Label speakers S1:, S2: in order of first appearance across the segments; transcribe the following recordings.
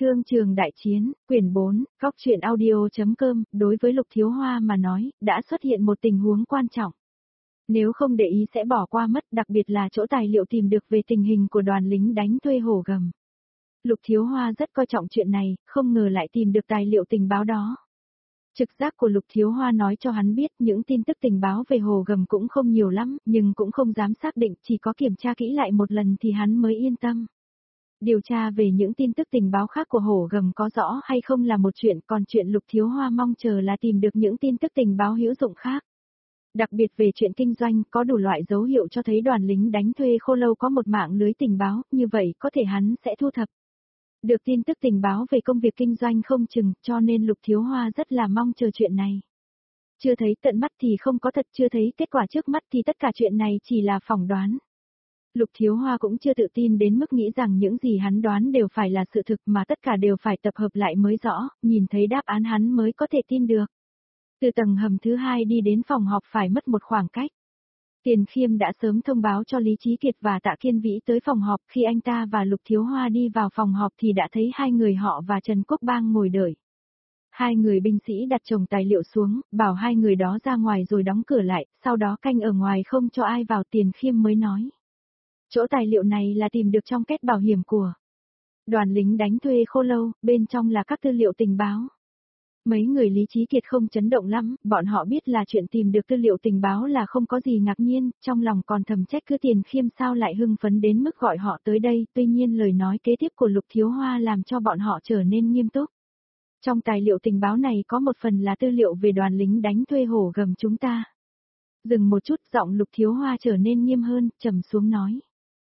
S1: Thương trường đại chiến, quyển 4, góc truyện audio.com, đối với Lục Thiếu Hoa mà nói, đã xuất hiện một tình huống quan trọng. Nếu không để ý sẽ bỏ qua mất, đặc biệt là chỗ tài liệu tìm được về tình hình của đoàn lính đánh thuê hổ gầm. Lục Thiếu Hoa rất coi trọng chuyện này, không ngờ lại tìm được tài liệu tình báo đó. Trực giác của Lục Thiếu Hoa nói cho hắn biết những tin tức tình báo về hồ gầm cũng không nhiều lắm, nhưng cũng không dám xác định, chỉ có kiểm tra kỹ lại một lần thì hắn mới yên tâm. Điều tra về những tin tức tình báo khác của hổ gầm có rõ hay không là một chuyện, còn chuyện Lục Thiếu Hoa mong chờ là tìm được những tin tức tình báo hữu dụng khác. Đặc biệt về chuyện kinh doanh, có đủ loại dấu hiệu cho thấy đoàn lính đánh thuê Khô Lâu có một mạng lưới tình báo, như vậy có thể hắn sẽ thu thập được tin tức tình báo về công việc kinh doanh không chừng, cho nên Lục Thiếu Hoa rất là mong chờ chuyện này. Chưa thấy tận mắt thì không có thật, chưa thấy kết quả trước mắt thì tất cả chuyện này chỉ là phỏng đoán. Lục Thiếu Hoa cũng chưa tự tin đến mức nghĩ rằng những gì hắn đoán đều phải là sự thực mà tất cả đều phải tập hợp lại mới rõ, nhìn thấy đáp án hắn mới có thể tin được. Từ tầng hầm thứ 2 đi đến phòng họp phải mất một khoảng cách. Tiền Khiêm đã sớm thông báo cho Lý Chí Kiệt và Tạ Kiên Vĩ tới phòng họp, khi anh ta và Lục Thiếu Hoa đi vào phòng họp thì đã thấy hai người họ và Trần Quốc Bang ngồi đợi. Hai người binh sĩ đặt chồng tài liệu xuống, bảo hai người đó ra ngoài rồi đóng cửa lại, sau đó canh ở ngoài không cho ai vào. Tiền Khiêm mới nói. Chỗ tài liệu này là tìm được trong két bảo hiểm của đoàn lính đánh thuê Khô Lâu, bên trong là các tư liệu tình báo. Mấy người Lý Chí Kiệt không chấn động lắm, bọn họ biết là chuyện tìm được tư liệu tình báo là không có gì ngạc nhiên, trong lòng còn thầm trách cứ Tiền Khiêm sao lại hưng phấn đến mức gọi họ tới đây, tuy nhiên lời nói kế tiếp của Lục Thiếu Hoa làm cho bọn họ trở nên nghiêm túc. Trong tài liệu tình báo này có một phần là tư liệu về đoàn lính đánh thuê hổ gầm chúng ta. Dừng một chút, giọng Lục Thiếu Hoa trở nên nghiêm hơn, trầm xuống nói.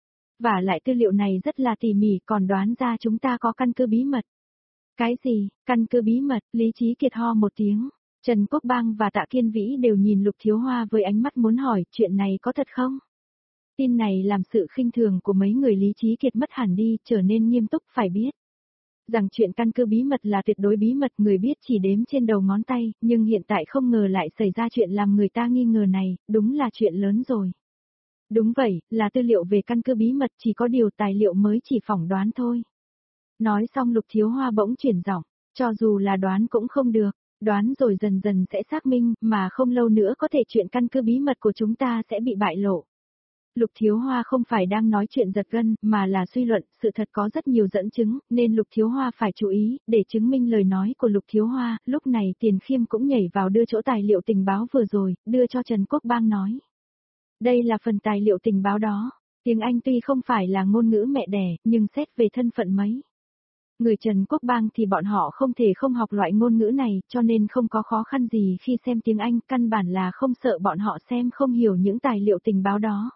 S1: Và lại tư liệu này rất là tỉ mỉ, còn đoán ra chúng ta có căn cứ bí mật. Cái gì, căn cứ bí mật? Lý Chí Kiệt ho một tiếng. Trần Quốc Bang và Tạ Kiên Vĩ đều nhìn Lục Thiếu Hoa với ánh mắt muốn hỏi, chuyện này có thật không? Tin này làm sự khinh thường của mấy người Lý Chí Kiệt mất hẳn đi, trở nên nghiêm túc. Phải biết rằng chuyện căn cứ bí mật là tuyệt đối bí mật, người biết chỉ đếm trên đầu ngón tay, nhưng hiện tại không ngờ lại xảy ra chuyện làm người ta nghi ngờ này, đúng là chuyện lớn rồi. Đúng vậy, là tư liệu về căn cứ bí mật, chỉ có điều tài liệu mới chỉ phỏng đoán thôi. Nói xong Lục Thiếu Hoa bỗng chuyển giọng, cho dù là đoán cũng không được, đoán rồi dần dần sẽ xác minh, mà không lâu nữa có thể chuyện căn cứ bí mật của chúng ta sẽ bị bại lộ. Lục Thiếu Hoa không phải đang nói chuyện giật gân, mà là suy luận, sự thật có rất nhiều dẫn chứng, nên Lục Thiếu Hoa phải chú ý, để chứng minh lời nói của Lục Thiếu Hoa. Lúc này Tiền Khiêm cũng nhảy vào đưa chỗ tài liệu tình báo vừa rồi, đưa cho Trần Quốc Bang nói. Đây là phần tài liệu tình báo đó, tiếng Anh tuy không phải là ngôn ngữ mẹ đẻ, nhưng xét về thân phận mấy người Trần Quốc Bang thì bọn họ không thể không học loại ngôn ngữ này, cho nên không có khó khăn gì khi xem tiếng Anh, căn bản là không sợ bọn họ xem không hiểu những tài liệu tình báo đó.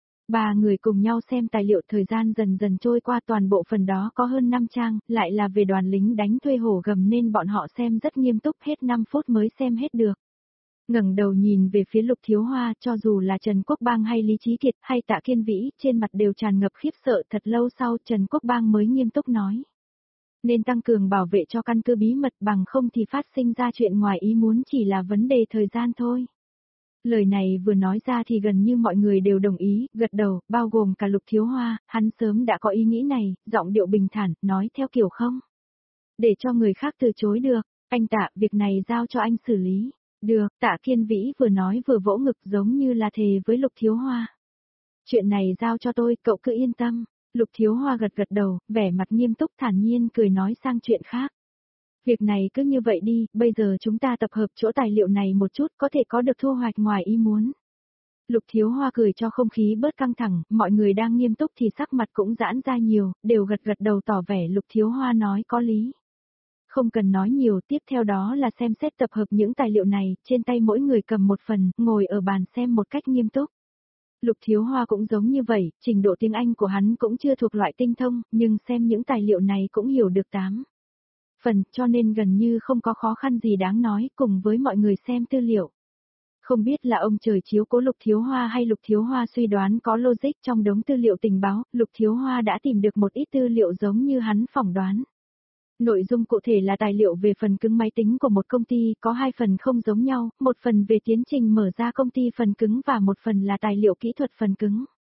S1: Ba người cùng nhau xem tài liệu, thời gian dần dần trôi qua, toàn bộ phần đó có hơn 5 trang, lại là về đoàn lính đánh thuê hổ gầm nên bọn họ xem rất nghiêm túc, hết 5 phút mới xem hết được. Ngẩng đầu nhìn về phía Lục Thiếu Hoa, cho dù là Trần Quốc Bang hay Lý Chí Kiệt hay Tạ Kiên Vĩ, trên mặt đều tràn ngập khiếp sợ. Thật lâu sau Trần Quốc Bang mới nghiêm túc nói. Nên tăng cường bảo vệ cho căn cứ bí mật, bằng không thì phát sinh ra chuyện ngoài ý muốn chỉ là vấn đề thời gian thôi. Lời này vừa nói ra thì gần như mọi người đều đồng ý, gật đầu, bao gồm cả Lục Thiếu Hoa, hắn sớm đã có ý nghĩ này, giọng điệu bình thản, nói theo kiểu không để cho người khác từ chối được. Anh Tạ, việc này giao cho anh xử lý. Được, Tạ Kiên Vĩ vừa nói vừa vỗ ngực giống như là thề với Lục Thiếu Hoa. Chuyện này giao cho tôi, cậu cứ yên tâm. Lục Thiếu Hoa gật gật đầu, vẻ mặt nghiêm túc thản nhiên cười nói sang chuyện khác. Việc này cứ như vậy đi, bây giờ chúng ta tập hợp chỗ tài liệu này một chút, có thể có được thu hoạch ngoài ý muốn. Lục Thiếu Hoa cười cho không khí bớt căng thẳng, mọi người đang nghiêm túc thì sắc mặt cũng giãn ra nhiều, đều gật gật đầu tỏ vẻ Lục Thiếu Hoa nói có lý. Không cần nói nhiều, tiếp theo đó là xem xét tập hợp những tài liệu này, trên tay mỗi người cầm một phần, ngồi ở bàn xem một cách nghiêm túc. Lục Thiếu Hoa cũng giống như vậy, trình độ tiếng Anh của hắn cũng chưa thuộc loại tinh thông, nhưng xem những tài liệu này cũng hiểu được 8 phần, cho nên gần như không có khó khăn gì đáng nói, cùng với mọi người xem tư liệu. Không biết là ông trời chiếu cố Lục Thiếu Hoa hay Lục Thiếu Hoa suy đoán có logic trong đống tư liệu tình báo, Lục Thiếu Hoa đã tìm được một ít tư liệu giống như hắn phỏng đoán. Nội dung cụ thể là tài liệu về phần cứng máy tính của một công ty, có 2 phần không giống nhau, một phần về tiến trình mở ra công ty phần cứng và một phần là tài liệu kỹ thuật phần cứng.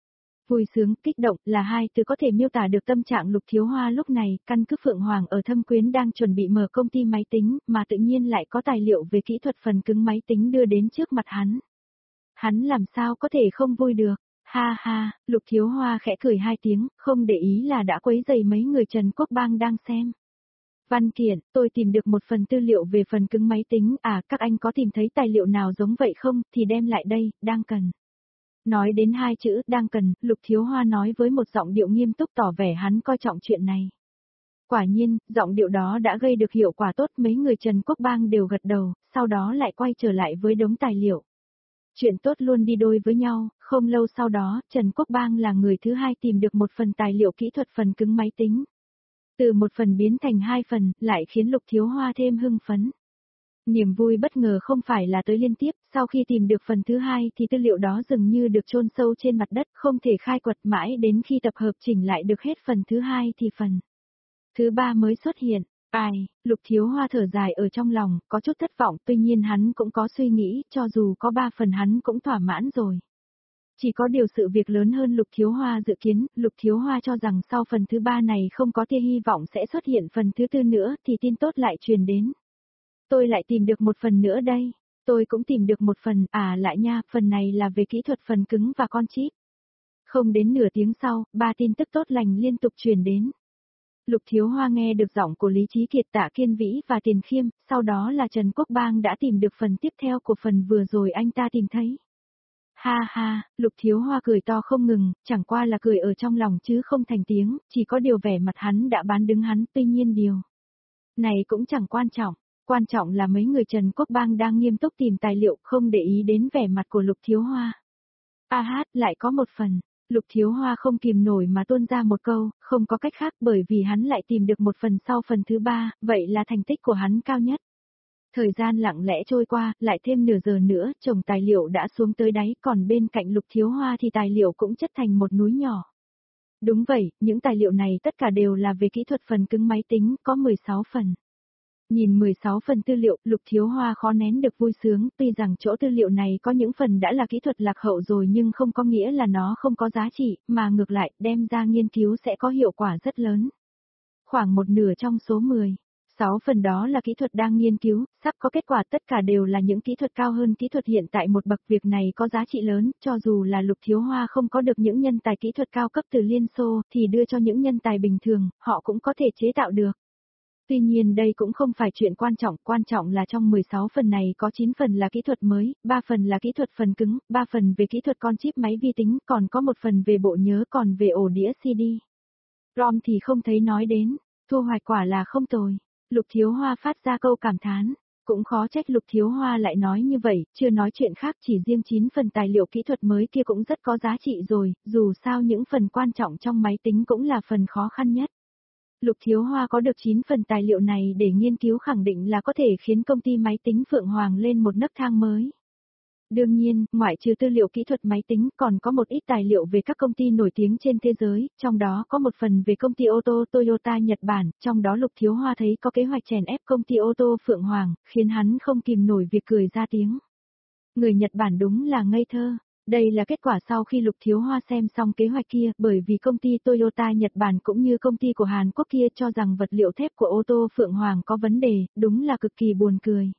S1: Vui sướng, kích động là hai từ có thể miêu tả được tâm trạng Lục Thiếu Hoa lúc này, căn cứ Phượng Hoàng ở Thâm Quyến đang chuẩn bị mở công ty máy tính, mà tự nhiên lại có tài liệu về kỹ thuật phần cứng máy tính đưa đến trước mặt hắn. Hắn làm sao có thể không vui được? Ha ha, Lục Thiếu Hoa khẽ cười hai tiếng, không để ý là đã quấy rầy mấy người Trần Quốc Bang đang xem. Văn kiện, tôi tìm được một phần tư liệu về phần cứng máy tính, các anh có tìm thấy tài liệu nào giống vậy không, thì đem lại đây, đang cần. Nói đến hai chữ, đang cần, Lục Thiếu Hoa nói với một giọng điệu nghiêm túc tỏ vẻ hắn coi trọng chuyện này. Quả nhiên, giọng điệu đó đã gây được hiệu quả tốt, mấy người Trần Quốc Bang đều gật đầu, sau đó lại quay trở lại với đống tài liệu. Chuyện tốt luôn đi đôi với nhau, không lâu sau đó, Trần Quốc Bang là người thứ hai tìm được một phần tài liệu kỹ thuật phần cứng máy tính. Từ một phần biến thành hai phần, lại khiến Lục Thiếu Hoa thêm hưng phấn. Niềm vui bất ngờ không phải là tới liên tiếp, sau khi tìm được phần thứ hai thì tư liệu đó dường như được chôn sâu trên mặt đất, không thể khai quật mãi đến khi tập hợp chỉnh lại được hết phần thứ hai thì phần thứ ba mới xuất hiện. Lục Thiếu Hoa thở dài ở trong lòng, có chút thất vọng, tuy nhiên hắn cũng có suy nghĩ, cho dù có 3 phần hắn cũng thỏa mãn rồi. Chỉ có điều sự việc lớn hơn Lục Thiếu Hoa dự kiến, Lục Thiếu Hoa cho rằng sau phần thứ 3 này không có tia hy vọng sẽ xuất hiện phần thứ 4 nữa, thì tin tốt lại truyền đến. Tôi lại tìm được một phần nữa đây. Tôi cũng tìm được một phần, lại nha, phần này là về kỹ thuật phần cứng và con chip. Không đến nửa tiếng sau, 3 tin tức tốt lành liên tục truyền đến. Lục Thiếu Hoa nghe được giọng của Lý Chí Kiệt, Tạ Kiên Vĩ và Tiền Khiêm, sau đó là Trần Quốc Bang đã tìm được phần tiếp theo của phần vừa rồi anh ta tìm thấy. Ha ha, Lục Thiếu Hoa cười to không ngừng, chẳng qua là cười ở trong lòng chứ không thành tiếng, chỉ có điều vẻ mặt hắn đã bán đứng hắn, tuy nhiên điều này cũng chẳng quan trọng là mấy người Trần Quốc Bang đang nghiêm túc tìm tài liệu, không để ý đến vẻ mặt của Lục Thiếu Hoa. Lại có một phần. Lục Thiếu Hoa không kìm nổi mà tuôn ra một câu, không có cách khác bởi vì hắn lại tìm được một phần sau phần thứ 3, vậy là thành tích của hắn cao nhất. Thời gian lặng lẽ trôi qua, lại thêm nửa giờ nữa, chồng tài liệu đã xuống tới đáy, còn bên cạnh Lục Thiếu Hoa thì tài liệu cũng chất thành một núi nhỏ. Đúng vậy, những tài liệu này tất cả đều là về kỹ thuật phần cứng máy tính, có 16 phần. Nhìn 16 phần tư liệu, Lục Thiếu Hoa khó nén được vui sướng, tuy rằng chỗ tư liệu này có những phần đã là kỹ thuật lạc hậu rồi nhưng không có nghĩa là nó không có giá trị, mà ngược lại, đem ra nghiên cứu sẽ có hiệu quả rất lớn. Khoảng một nửa trong số 6 phần đó là kỹ thuật đang nghiên cứu, sắp có kết quả, tất cả đều là những kỹ thuật cao hơn kỹ thuật hiện tại một bậc, việc này có giá trị lớn, cho dù là Lục Thiếu Hoa không có được những nhân tài kỹ thuật cao cấp từ Liên Xô, thì đưa cho những nhân tài bình thường, họ cũng có thể chế tạo được. Tuy nhiên đây cũng không phải chuyện quan trọng là trong 16 phần này có 9 phần là kỹ thuật mới, 3 phần là kỹ thuật phần cứng, 3 phần về kỹ thuật con chip máy vi tính, còn có một phần về bộ nhớ, còn về ổ đĩa CD. ROM thì không thấy nói đến, thu hoạch quả là không tồi. Lục Thiếu Hoa phát ra câu cảm thán, cũng khó trách Lục Thiếu Hoa lại nói như vậy, chưa nói chuyện khác, chỉ riêng 9 phần tài liệu kỹ thuật mới kia cũng rất có giá trị rồi, dù sao những phần quan trọng trong máy tính cũng là phần khó khăn nhất. Lục Thiếu Hoa có được 9 phần tài liệu này để nghiên cứu khẳng định là có thể khiến công ty máy tính Phượng Hoàng lên một nấc thang mới. Đương nhiên, ngoại trừ tư liệu kỹ thuật máy tính còn có một ít tài liệu về các công ty nổi tiếng trên thế giới, trong đó có một phần về công ty ô tô Toyota Nhật Bản, trong đó Lục Thiếu Hoa thấy có kế hoạch chèn ép công ty ô tô Phượng Hoàng, khiến hắn không kìm nổi việc cười ra tiếng. Người Nhật Bản đúng là ngây thơ. Đây là kết quả sau khi Lục Thiếu Hoa xem xong kế hoạch kia, bởi vì công ty Toyota Nhật Bản cũng như công ty của Hàn Quốc kia cho rằng vật liệu thép của ô tô Phượng Hoàng có vấn đề, đúng là cực kỳ buồn cười.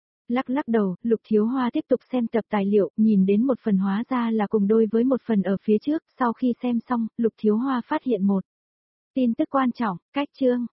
S1: Lắc đầu, Lục Thiếu Hoa tiếp tục xem tập tài liệu, nhìn đến một phần hóa ra là cùng đôi với một phần ở phía trước, sau khi xem xong, Lục Thiếu Hoa phát hiện một tin tức quan trọng, cách chương.